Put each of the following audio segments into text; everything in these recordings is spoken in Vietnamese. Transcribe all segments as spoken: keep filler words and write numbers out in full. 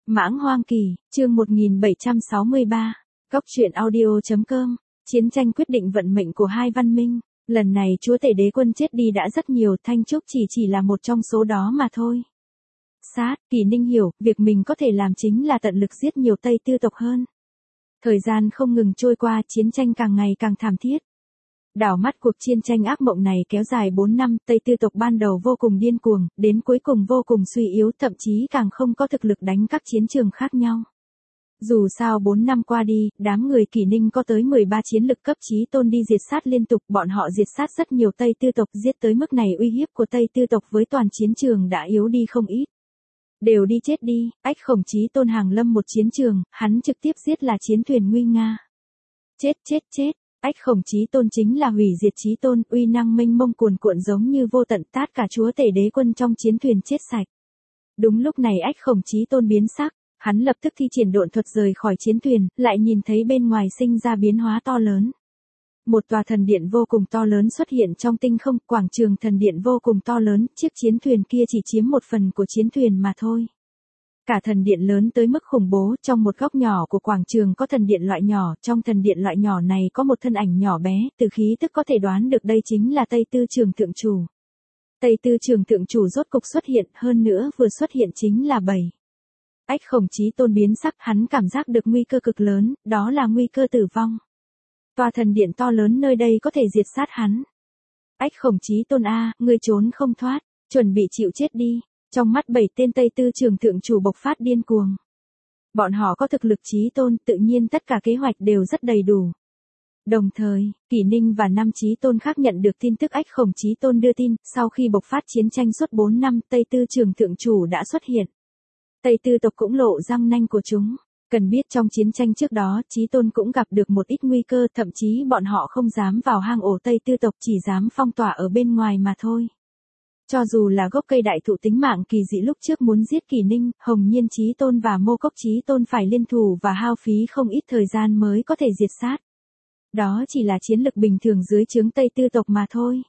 Mãng Hoang Kỳ, chương một nghìn bảy trăm sáu mươi ba, Cốc truyện audio chấm com, chiến tranh quyết định vận mệnh của hai văn minh, lần này chúa tể đế quân chết đi đã rất nhiều, Thanh Trúc chỉ chỉ là một trong số đó mà thôi. Sát, Kỳ Ninh hiểu, việc mình có thể làm chính là tận lực giết nhiều Tây Tư tộc hơn. Thời gian không ngừng trôi qua, chiến tranh càng ngày càng thảm thiết. Đảo mắt cuộc chiến tranh ác mộng này kéo dài bốn năm, Tây Tư tộc ban đầu vô cùng điên cuồng, đến cuối cùng vô cùng suy yếu, thậm chí càng không có thực lực đánh các chiến trường khác nhau. Dù sao bốn năm qua đi, đám người Kỷ Ninh có tới mười ba chiến lực cấp chí tôn đi diệt sát liên tục, bọn họ diệt sát rất nhiều Tây Tư tộc, giết tới mức này uy hiếp của Tây Tư tộc với toàn chiến trường đã yếu đi không ít. Đều đi chết đi, Ách Khổng Chí Tôn hàng lâm một chiến trường, hắn trực tiếp giết là chiến thuyền nguy nga. Chết chết chết. Ách Khổng Chí Tôn chính là hủy diệt chí tôn, uy năng mênh mông cuồn cuộn giống như vô tận, tát cả chúa tể đế quân trong chiến thuyền chết sạch. Đúng lúc này Ách Khổng Chí Tôn biến sắc, hắn lập tức thi triển độn thuật rời khỏi chiến thuyền, lại nhìn thấy bên ngoài sinh ra biến hóa to lớn. Một tòa thần điện vô cùng to lớn xuất hiện trong tinh không, quảng trường thần điện vô cùng to lớn, chiếc chiến thuyền kia chỉ chiếm một phần của chiến thuyền mà thôi. Cả thần điện lớn tới mức khủng bố, trong một góc nhỏ của quảng trường có thần điện loại nhỏ, trong thần điện loại nhỏ này có một thân ảnh nhỏ bé, từ khí tức có thể đoán được đây chính là Tây Tư Trường Thượng Chủ. Tây Tư Trường Thượng Chủ rốt cục xuất hiện, hơn nữa vừa xuất hiện chính là bảy. Ách Khổng Chí Tôn biến sắc, hắn cảm giác được nguy cơ cực lớn, đó là nguy cơ tử vong. Tòa thần điện to lớn nơi đây có thể diệt sát hắn. Ách Khổng Chí Tôn a, ngươi trốn không thoát, chuẩn bị chịu chết đi. Trong mắt bảy tên Tây Tư Trường Thượng Chủ bộc phát điên cuồng. Bọn họ có thực lực chí tôn, tự nhiên tất cả kế hoạch đều rất đầy đủ. Đồng thời, Kỷ Ninh và năm chí tôn khác nhận được tin tức Ách Khổng Chí Tôn đưa tin, sau khi bộc phát chiến tranh suốt bốn năm, Tây Tư Trường Thượng Chủ đã xuất hiện. Tây Tư tộc cũng lộ răng nanh của chúng. Cần biết trong chiến tranh trước đó, chí tôn cũng gặp được một ít nguy cơ, thậm chí bọn họ không dám vào hang ổ Tây Tư tộc, chỉ dám phong tỏa ở bên ngoài mà thôi. Cho dù là gốc cây đại thụ tính mạng kỳ dị lúc trước muốn giết Kỷ Ninh, Hồng Nhiên Chí Tôn và Mô Cốc Chí Tôn phải liên thủ và hao phí không ít thời gian mới có thể diệt sát. Đó chỉ là chiến lực bình thường dưới trướng Tây Tư tộc mà thôi.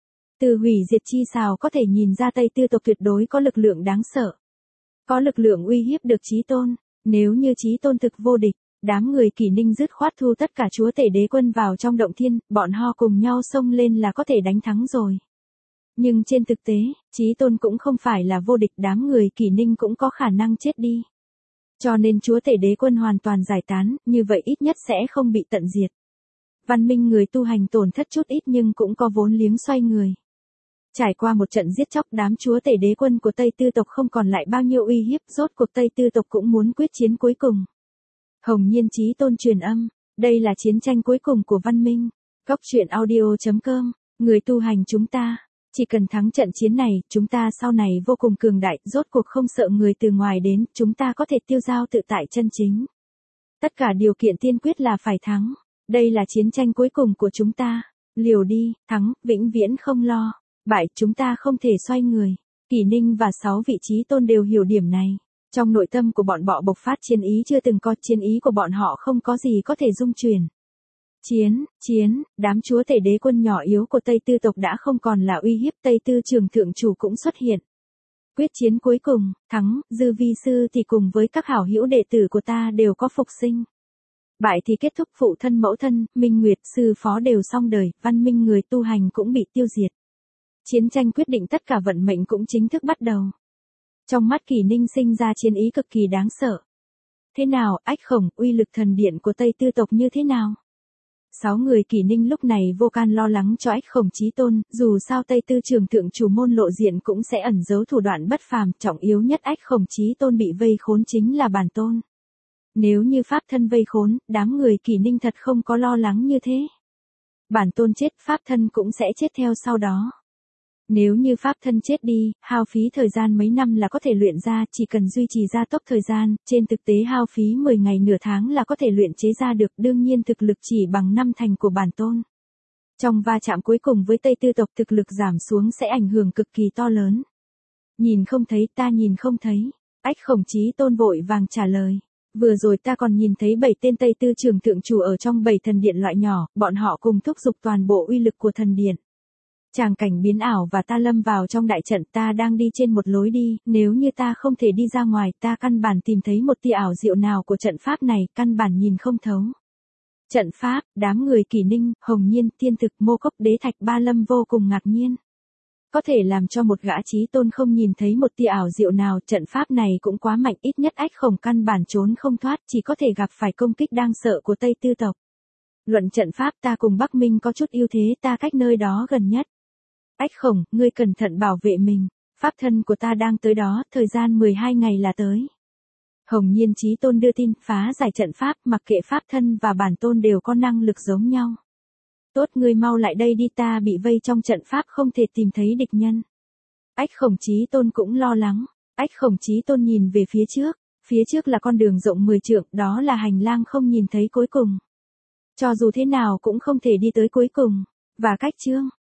Từ hủy diệt chi xào có thể nhìn ra Tây Tư tộc tuyệt đối có lực lượng đáng sợ. Có lực lượng uy hiếp được Chí Tôn, nếu như Chí Tôn thực vô địch, đám người Kỷ Ninh dứt khoát thu tất cả chúa tể đế quân vào trong động thiên, bọn họ cùng nhau xông lên là có thể đánh thắng rồi. Nhưng trên thực tế, Chí Tôn cũng không phải là vô địch, đám người Kỷ Ninh cũng có khả năng chết đi. Cho nên chúa tể đế quân hoàn toàn giải tán, như vậy ít nhất sẽ không bị tận diệt. Văn minh người tu hành tổn thất chút ít nhưng cũng có vốn liếng xoay người. Trải qua một trận giết chóc, đám chúa tể đế quân của Tây Tư tộc không còn lại bao nhiêu uy hiếp, rốt cuộc Tây Tư tộc cũng muốn quyết chiến cuối cùng. Hồng Nhiên Chí Tôn truyền âm, đây là chiến tranh cuối cùng của văn minh. Cốc truyện audio chấm com, người tu hành chúng ta. Chỉ cần thắng trận chiến này, chúng ta sau này vô cùng cường đại, rốt cuộc không sợ người từ ngoài đến, chúng ta có thể tiêu dao tự tại chân chính. Tất cả điều kiện tiên quyết là phải thắng. Đây là chiến tranh cuối cùng của chúng ta. Liều đi, thắng, vĩnh viễn không lo. Bại, chúng ta không thể xoay người. Kỷ Ninh và sáu vị chí tôn đều hiểu điểm này. Trong nội tâm của bọn họ bộc phát chiến ý chưa từng có, chiến ý của bọn họ không có gì có thể dung chuyển. Chiến, chiến, đám chúa tể đế quân nhỏ yếu của Tây Tư tộc đã không còn là uy hiếp, Tây Tư Trường Thượng Chủ cũng xuất hiện. Quyết chiến cuối cùng, thắng, Dư Vi Sư thì cùng với các hảo hữu đệ tử của ta đều có phục sinh. Bại thì kết thúc, phụ thân mẫu thân, Minh Nguyệt sư phó đều xong đời, văn minh người tu hành cũng bị tiêu diệt. Chiến tranh quyết định tất cả vận mệnh cũng chính thức bắt đầu. Trong mắt Kỷ Ninh sinh ra chiến ý cực kỳ đáng sợ. Thế nào, Ách Khổng, uy lực thần điện của Tây Tư tộc như thế nào? Sáu người Kỷ Ninh lúc này vô can lo lắng cho Ách Khổng Chí Tôn, dù sao Tây Tư Trường Thượng Chủ môn lộ diện cũng sẽ ẩn giấu thủ đoạn bất phàm, trọng yếu nhất Ách Khổng Chí Tôn bị vây khốn chính là bản tôn. Nếu như pháp thân vây khốn, đám người Kỷ Ninh thật không có lo lắng như thế. Bản tôn chết, pháp thân cũng sẽ chết theo sau đó. Nếu như pháp thân chết đi, hao phí thời gian mấy năm là có thể luyện ra, chỉ cần duy trì gia tốc thời gian, trên thực tế hao phí mười ngày nửa tháng là có thể luyện chế ra được, đương nhiên thực lực chỉ bằng năm thành của bản tôn. Trong va chạm cuối cùng với Tây Tư tộc thực lực giảm xuống sẽ ảnh hưởng cực kỳ to lớn. Nhìn không thấy, ta nhìn không thấy. Ách Khổng Chí Tôn vội vàng trả lời. Vừa rồi ta còn nhìn thấy bảy tên Tây Tư Trường Thượng Chủ ở trong bảy thần điện loại nhỏ, bọn họ cùng thúc giục toàn bộ uy lực của thần điện. Tràng cảnh biến ảo và ta lâm vào trong đại trận, ta đang đi trên một lối đi, nếu như ta không thể đi ra ngoài, ta căn bản tìm thấy một tia ảo diệu nào của trận pháp này, căn bản nhìn không thấu. Trận pháp, đám người Kỷ Ninh, Hồng Nhiên, Tiên Thực, Mô Cốc, Đế Thạch, Ba Lâm vô cùng ngạc nhiên. Có thể làm cho một gã chí tôn không nhìn thấy một tia ảo diệu nào, trận pháp này cũng quá mạnh, ít nhất Ách Khổng căn bản trốn không thoát, chỉ có thể gặp phải công kích đáng sợ của Tây Tư tộc. Luận trận pháp, ta cùng Bắc Minh có chút ưu thế, ta cách nơi đó gần nhất. Ách Khổng, ngươi cẩn thận bảo vệ mình, pháp thân của ta đang tới đó, thời gian mười hai ngày là tới. Hồng Nhiên Chí Tôn đưa tin, phá giải trận pháp, mặc kệ pháp thân và bản tôn đều có năng lực giống nhau. Tốt, ngươi mau lại đây đi, ta bị vây trong trận pháp không thể tìm thấy địch nhân. Ách Khổng Chí Tôn cũng lo lắng. Ách Khổng Chí Tôn nhìn về phía trước, phía trước là con đường rộng mười trượng, đó là hành lang không nhìn thấy cuối cùng. Cho dù thế nào cũng không thể đi tới cuối cùng, và cách chương